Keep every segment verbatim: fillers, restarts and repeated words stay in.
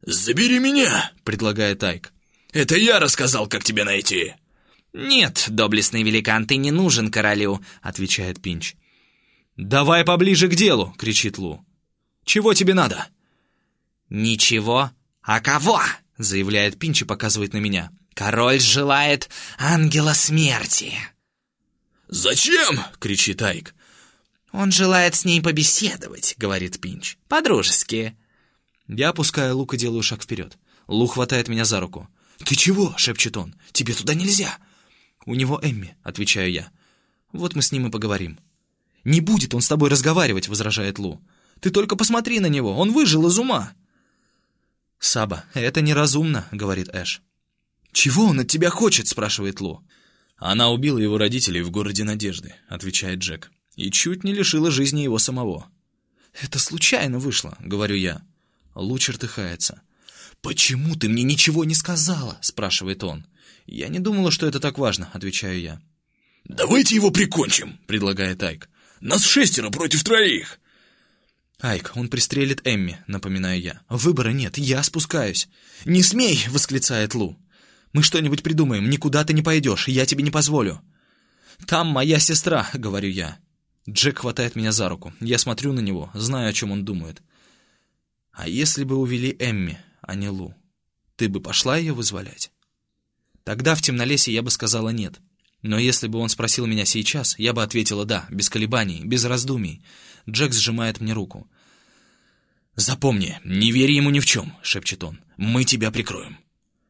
«Забери меня!» — предлагает Айк. «Это я рассказал, как тебя найти!» «Нет, доблестный великан, ты не нужен королю!» — отвечает Пинч. «Давай поближе к делу!» — кричит Лу. «Чего тебе надо?» «Ничего. А кого?» — заявляет Пинч и показывает на меня. «Король желает ангела смерти». «Зачем?» — кричит Айк. «Он желает с ней побеседовать», — говорит Пинч. «По-дружески». Я опускаю лук и делаю шаг вперед. Лу хватает меня за руку. «Ты чего?» — шепчет он. «Тебе туда нельзя!» «У него Эмми», — отвечаю я. «Вот мы с ним и поговорим». «Не будет он с тобой разговаривать», — возражает Лу. «Ты только посмотри на него, он выжил из ума». «Саба, это неразумно», — говорит Эш. «Чего он от тебя хочет?» — спрашивает Лу. «Она убила его родителей в городе Надежды», — отвечает Джек. «И чуть не лишила жизни его самого». «Это случайно вышло», — говорю я. Лу чертыхается. «Почему ты мне ничего не сказала?» — спрашивает он. «Я не думала, что это так важно», — отвечаю я. «Давайте его прикончим», — предлагает Айк. «Нас шестеро против троих». «Айк, он пристрелит Эмми», — напоминаю я. «Выбора нет, я спускаюсь». «Не смей!» — восклицает Лу. «Мы что-нибудь придумаем, никуда ты не пойдешь, я тебе не позволю». «Там моя сестра», — говорю я. Джек хватает меня за руку. Я смотрю на него, знаю, о чем он думает. «А если бы увели Эмми, а не Лу, ты бы пошла ее вызволять?» Тогда в темнолесье я бы сказала «нет». Но если бы он спросил меня сейчас, я бы ответила «да», без колебаний, без раздумий. Джек сжимает мне руку. «Запомни, не верь ему ни в чем», — шепчет он. «Мы тебя прикроем».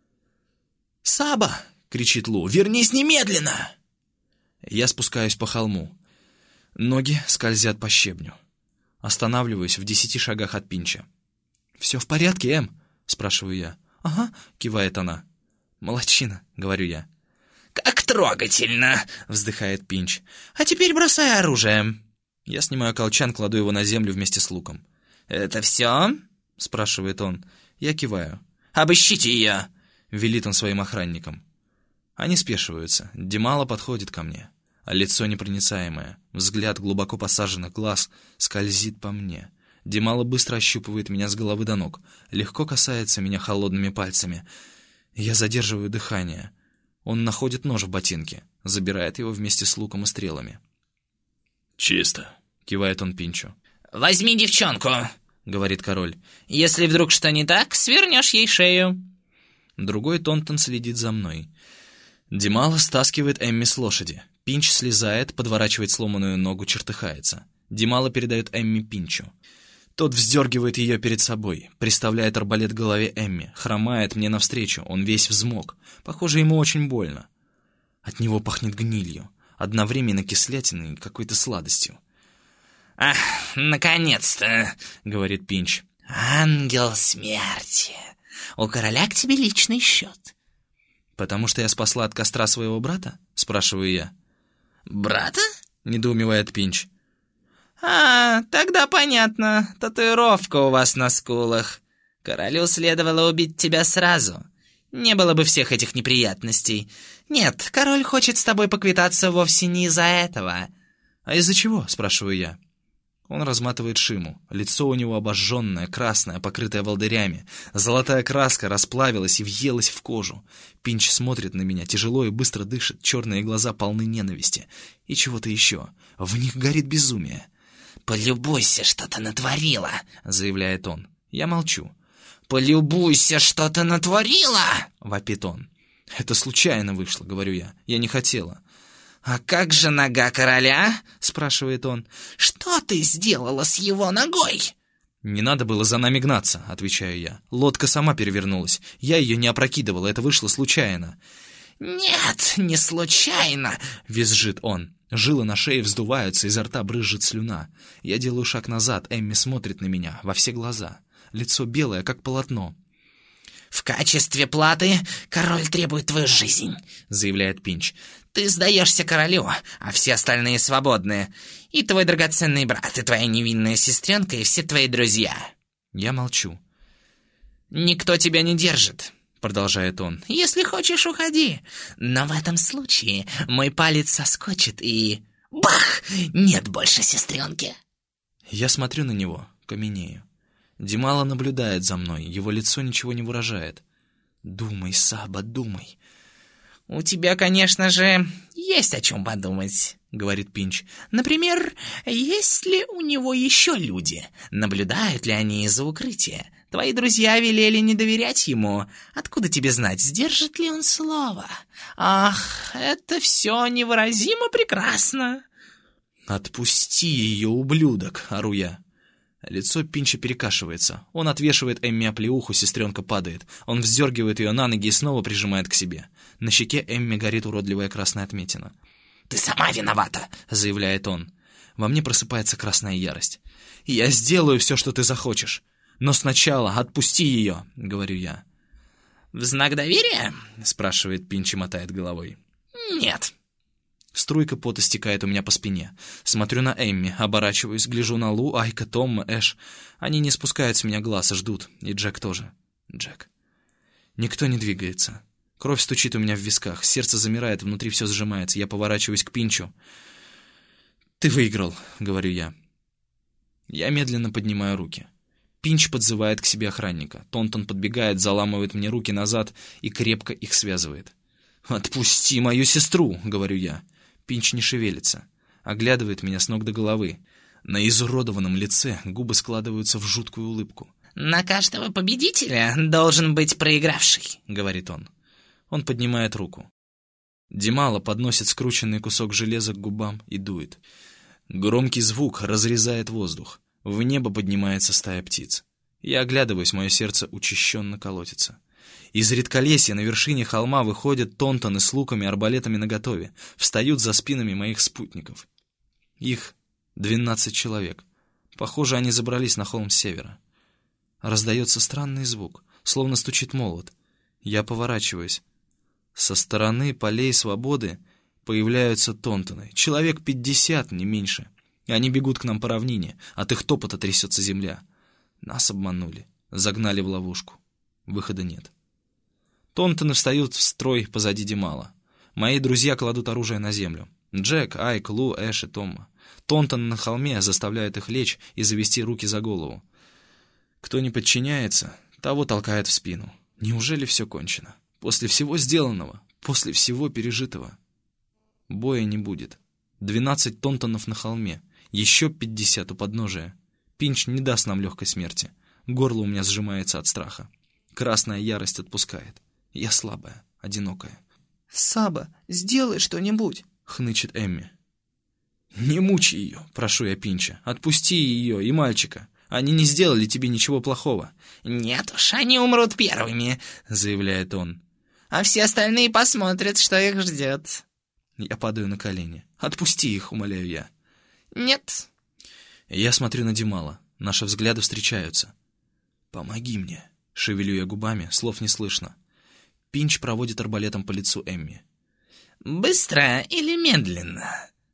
«Саба!» — кричит Лу. «Вернись немедленно!» Я спускаюсь по холму. Ноги скользят по щебню. Останавливаюсь в десяти шагах от Пинча. «Все в порядке, Эм?» — спрашиваю я. «Ага», — кивает она. «Молодчина», — говорю я. «Как трогательно!» — вздыхает Пинч. «А теперь бросай оружие». Я снимаю колчан, кладу его на землю вместе с луком. «Это все?» — спрашивает он. Я киваю. «Обыщите ее!» — велит он своим охранникам. Они спешиваются. Димала подходит ко мне. А лицо непроницаемое, взгляд глубоко посаженных глаз скользит по мне. Димала быстро ощупывает меня с головы до ног, легко касается меня холодными пальцами. Я задерживаю дыхание. Он находит нож в ботинке, забирает его вместе с луком и стрелами. «Чисто», — кивает он Пинчу. «Возьми девчонку», — говорит король. «Если вдруг что не так, свернешь ей шею». Другой Тонтон следит за мной. Димала стаскивает Эмми с лошади. Пинч слезает, подворачивает сломанную ногу, чертыхается. Димала передает Эмми Пинчу. Тот вздергивает ее перед собой, приставляет арбалет к голове Эмми, хромает мне навстречу, он весь взмок. Похоже, ему очень больно. От него пахнет гнилью, одновременно кислятиной и какой-то сладостью. «Ах, наконец-то!» — говорит Пинч. «Ангел смерти! У короля к тебе личный счет». «Потому что я спасла от костра своего брата?» — спрашиваю я. «Брата?» — недоумевает Пинч. «А, тогда понятно. Татуировка у вас на скулах. Королю следовало убить тебя сразу. Не было бы всех этих неприятностей. Нет, король хочет с тобой поквитаться вовсе не из-за этого». «А из-за чего?» — спрашиваю я. Он разматывает шиму. Лицо у него обожженное, красное, покрытое волдырями. Золотая краска расплавилась и въелась в кожу. Пинч смотрит на меня, тяжело и быстро дышит. Черные глаза полны ненависти. И чего-то еще. В них горит безумие. «Полюбуйся, что ты натворила», — заявляет он. Я молчу. «Полюбуйся, что ты натворила!» — вопит он. «Это случайно вышло», — говорю я. «Я не хотела». «А как же нога короля?» — спрашивает он. «Что ты сделала с его ногой?» «Не надо было за нами гнаться», — отвечаю я. «Лодка сама перевернулась. Я ее не опрокидывала, это вышло случайно». «Нет, не случайно!» — визжит он. Жилы на шее вздуваются, изо рта брызжет слюна. Я делаю шаг назад, Эмми смотрит на меня во все глаза. Лицо белое, как полотно. «В качестве платы король требует твою жизнь», — заявляет Пинч. «Ты сдаешься королю, а все остальные свободны. И твой драгоценный брат, и твоя невинная сестренка, и все твои друзья». Я молчу. «Никто тебя не держит», — продолжает он. «Если хочешь, уходи. Но в этом случае мой палец соскочит и... Бах! Нет больше сестренки». Я смотрю на него, каменею. Димала наблюдает за мной, его лицо ничего не выражает. «Думай, Саба, думай». «У тебя, конечно же, есть о чем подумать», — говорит Пинч. «Например, есть ли у него еще люди? Наблюдают ли они из-за укрытия? Твои друзья велели не доверять ему. Откуда тебе знать, сдержит ли он слово? Ах, это все невыразимо прекрасно!» «Отпусти ее, ублюдок!» — ору я. Лицо Пинча перекашивается. Он отвешивает Эмми оплеуху, сестренка падает. Он вздергивает ее на ноги и снова прижимает к себе. На щеке Эмми горит уродливая красная отметина. «Ты сама виновата!» — заявляет он. Во мне просыпается красная ярость. «Я сделаю все, что ты захочешь. Но сначала отпусти ее!» — говорю я. «В знак доверия?» — спрашивает Пинч и мотает головой. «Нет». Струйка пота стекает у меня по спине. Смотрю на Эмми, оборачиваюсь, гляжу на Лу, Айка, Томма, Эш. Они не спускают с меня глаз, ждут. И Джек тоже. Джек. Никто не двигается. Кровь стучит у меня в висках, сердце замирает, внутри все сжимается. Я поворачиваюсь к Пинчу. «Ты выиграл», — говорю я. Я медленно поднимаю руки. Пинч подзывает к себе охранника. Тонтон подбегает, заламывает мне руки назад и крепко их связывает. «Отпусти мою сестру», — говорю я. Пинч не шевелится. Оглядывает меня с ног до головы. На изуродованном лице губы складываются в жуткую улыбку. «На каждого победителя должен быть проигравший», — говорит он. Он поднимает руку. Димала подносит скрученный кусок железа к губам и дует. Громкий звук разрезает воздух. В небо поднимается стая птиц. Я оглядываюсь, мое сердце учащенно колотится. Из редколесья на вершине холма выходят тонтоны с луками и арбалетами наготове, встают за спинами моих спутников. Их двенадцать человек. Похоже, они забрались на холм с севера. Раздается странный звук, словно стучит молот. Я поворачиваюсь. Со стороны полей свободы появляются тонтоны. Человек пятьдесят, не меньше. И они бегут к нам по равнине. От их топота трясется земля. Нас обманули, загнали в ловушку. Выхода нет. Тонтоны встают в строй позади Димала. Мои друзья кладут оружие на землю. Джек, Айк, Лу, Эш и Томма. Тонтоны на холме заставляют их лечь и завести руки за голову. Кто не подчиняется, того толкает в спину. Неужели все кончено? После всего сделанного, после всего пережитого. Боя не будет. Двенадцать тонтонов на холме, еще пятьдесят у подножия. Пинч не даст нам легкой смерти. Горло у меня сжимается от страха. Красная ярость отпускает. Я слабая, одинокая. «Саба, сделай что-нибудь!» — хнычет Эмми. «Не мучи ее!» — прошу я Пинча. «Отпусти ее и мальчика. Они не сделали тебе ничего плохого». «Нет уж, они умрут первыми!» — заявляет он. «А все остальные посмотрят, что их ждет». Я падаю на колени. «Отпусти их!» — умоляю я. «Нет». Я смотрю на Димала. Наши взгляды встречаются. «Помоги мне!» — шевелю я губами, слов не слышно. Пинч проводит арбалетом по лицу Эмми. «Быстро или медленно?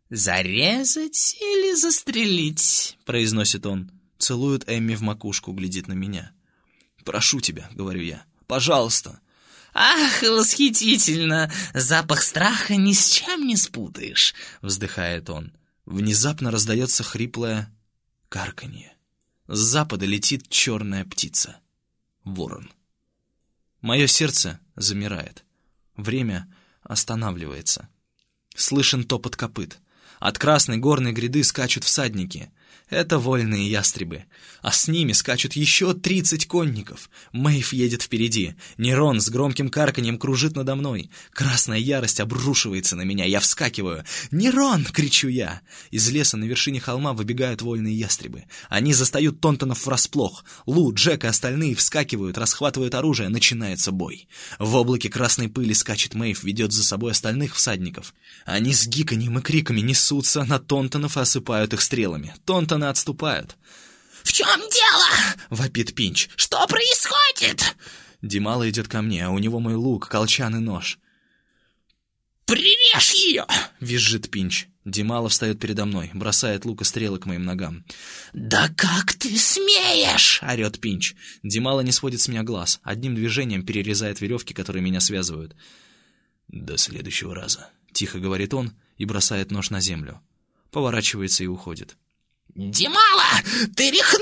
Зарезать или застрелить?» — произносит он. Целует Эмми в макушку, глядит на меня. «Прошу тебя», — говорю я, — «пожалуйста». «Ах, восхитительно! Запах страха ни с чем не спутаешь», — вздыхает он. Внезапно раздается хриплое карканье. С запада летит черная птица. Ворон. Мое сердце замирает. Время останавливается. Слышен топот копыт. От красной горной гряды скачут всадники. Это вольные ястребы. А с ними скачут еще тридцать конников. Мэйв едет впереди. Нерон с громким карканьем кружит надо мной. Красная ярость обрушивается на меня. Я вскакиваю. «Нерон!» — кричу я. Из леса на вершине холма выбегают вольные ястребы. Они застают тонтонов врасплох. Лу, Джек и остальные вскакивают, расхватывают оружие. Начинается бой. В облаке красной пыли скачет Мэйв, ведет за собой остальных всадников. Они с гиканьем и криками несутся на тонтонов и осыпают их стрелами. Тонтоны отступают. «В чем дело?» — вопит Пинч. «Что происходит?» Димала идет ко мне, а у него мой лук, колчан и нож. «Прирежь ее!» — визжит Пинч. Димала встает передо мной, бросает лук и стрелы к моим ногам. «Да как ты смеешь!» — орет Пинч. Димала не сводит с меня глаз, одним движением перерезает веревки, которые меня связывают. «До следующего раза», — тихо говорит он и бросает нож на землю. Поворачивается и уходит. «Димала, ты рехнулся?»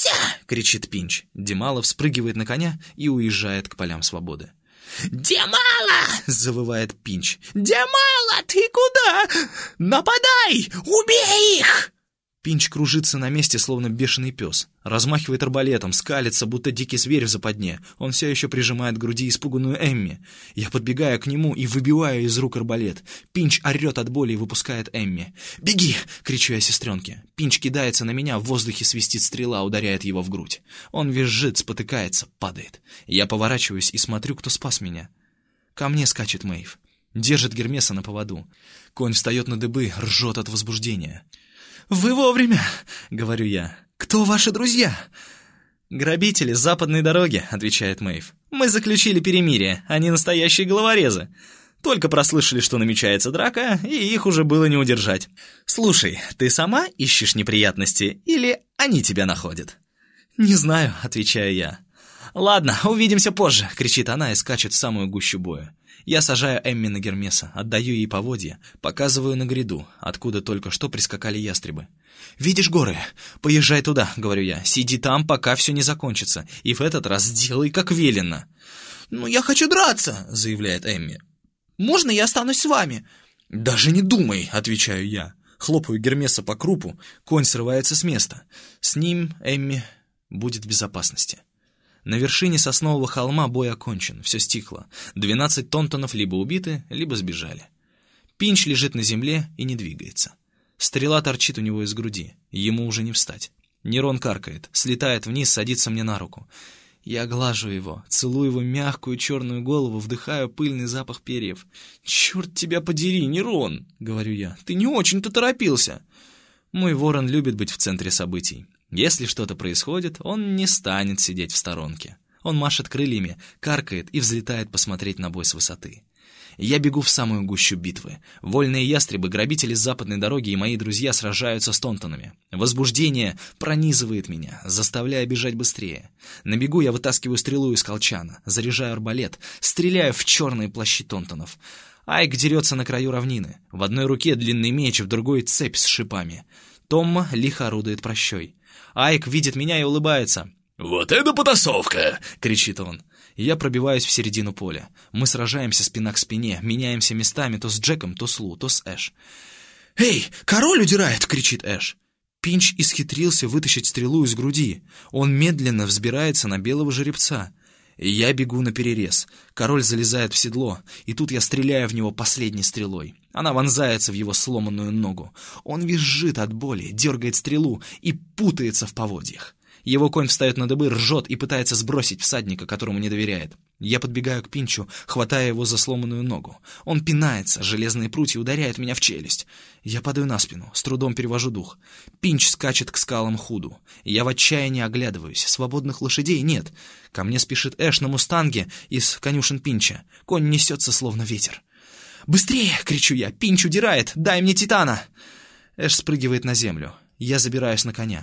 меня!» — кричит Пинч. Демалов спрыгивает на коня и уезжает к полям свободы. «Демала!» — завывает Пинч. «Демала, ты куда? Нападай! Убей их!» Пинч кружится на месте, словно бешеный пес. Размахивает арбалетом, скалится, будто дикий зверь в западне. Он все еще прижимает к груди испуганную Эмми. Я подбегаю к нему и выбиваю из рук арбалет. Пинч орет от боли и выпускает Эмми. «Беги!» — кричу я сестренке. Пинч кидается на меня, в воздухе свистит стрела, ударяет его в грудь. Он визжит, спотыкается, падает. Я поворачиваюсь и смотрю, кто спас меня. Ко мне скачет Мэйв. Держит Гермеса на поводу. Конь встает на дыбы, ржет от возбуждения. «Вы вовремя!» — говорю я. «Кто ваши друзья?» «Грабители с западной дороги», — отвечает Мэйв. «Мы заключили перемирие, они настоящие головорезы. Только прослышали, что намечается драка, и их уже было не удержать. Слушай, ты сама ищешь неприятности, или они тебя находят?» «Не знаю», — отвечаю я. «Ладно, увидимся позже», — кричит она и скачет в самую гущу боя. Я сажаю Эмми на Гермеса, отдаю ей поводья, показываю на гряду, откуда только что прискакали ястребы. «Видишь горы? Поезжай туда», — говорю я. «Сиди там, пока все не закончится, и в этот раз делай, как велено». «Ну, я хочу драться», — заявляет Эмми. «Можно я останусь с вами?» «Даже не думай», — отвечаю я. Хлопаю Гермеса по крупу, конь срывается с места. С ним Эмми будет в безопасности. На вершине соснового холма бой окончен, все стихло. Двенадцать тонтонов либо убиты, либо сбежали. Пинч лежит на земле и не двигается. Стрела торчит у него из груди, ему уже не встать. Нерон каркает, слетает вниз, садится мне на руку. Я глажу его, целую его мягкую черную голову, вдыхаю пыльный запах перьев. «Черт тебя подери, Нерон!» — говорю я. «Ты не очень-то торопился!» Мой ворон любит быть в центре событий. Если что-то происходит, он не станет сидеть в сторонке. Он машет крыльями, каркает и взлетает посмотреть на бой с высоты. Я бегу в самую гущу битвы. Вольные ястребы, грабители с западной дороги и мои друзья сражаются с тонтонами. Возбуждение пронизывает меня, заставляя бежать быстрее. На бегу я вытаскиваю стрелу из колчана, заряжаю арбалет, стреляю в черные плащи тонтонов. Айк дерется на краю равнины. В одной руке длинный меч, в другой цепь с шипами. Томма лихо орудует прощой. Айк видит меня и улыбается. «Вот это потасовка!» — кричит он. Я пробиваюсь в середину поля. Мы сражаемся спина к спине, меняемся местами то с Джеком, то с Лу, то с Эш. «Эй, король удирает!» — кричит Эш. Пинч исхитрился вытащить стрелу из груди. Он медленно взбирается на белого жеребца. Я бегу наперерез. Король залезает в седло, и тут я стреляю в него последней стрелой. Она вонзается в его сломанную ногу. Он визжит от боли, дергает стрелу и путается в поводьях. Его конь встает на дыбы, ржет и пытается сбросить всадника, которому не доверяет. Я подбегаю к Пинчу, хватая его за сломанную ногу. Он пинается, железные прутья ударяют меня в челюсть. Я падаю на спину, с трудом перевожу дух. Пинч скачет к скалам Худу. Я в отчаянии оглядываюсь. Свободных лошадей нет. Ко мне спешит Эш на мустанге из конюшен Пинча. Конь несется, словно ветер. «Быстрее!» — кричу я. «Пинч удирает! Дай мне титана!» Эш спрыгивает на землю. Я забираюсь на коня.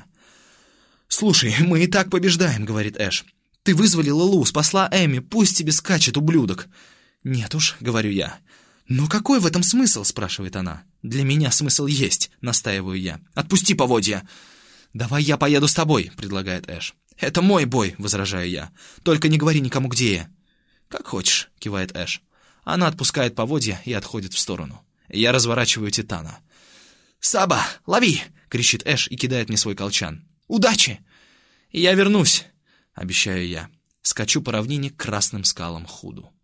«Слушай, мы и так побеждаем», — говорит Эш. «Ты вызволила Лу, спасла Эми, пусть тебе скачет, ублюдок». «Нет уж», — говорю я. «Но какой в этом смысл?» — спрашивает она. «Для меня смысл есть», — настаиваю я. «Отпусти поводья». «Давай я поеду с тобой», — предлагает Эш. «Это мой бой», — возражаю я. «Только не говори никому, где я». «Как хочешь», — кивает Эш. Она отпускает поводья и отходит в сторону. Я разворачиваю титана. «Саба, лови!» — кричит Эш и кидает мне свой колчан. «Удачи!» «Я вернусь», — обещаю я. Скачу по равнине к красным скалам Худу.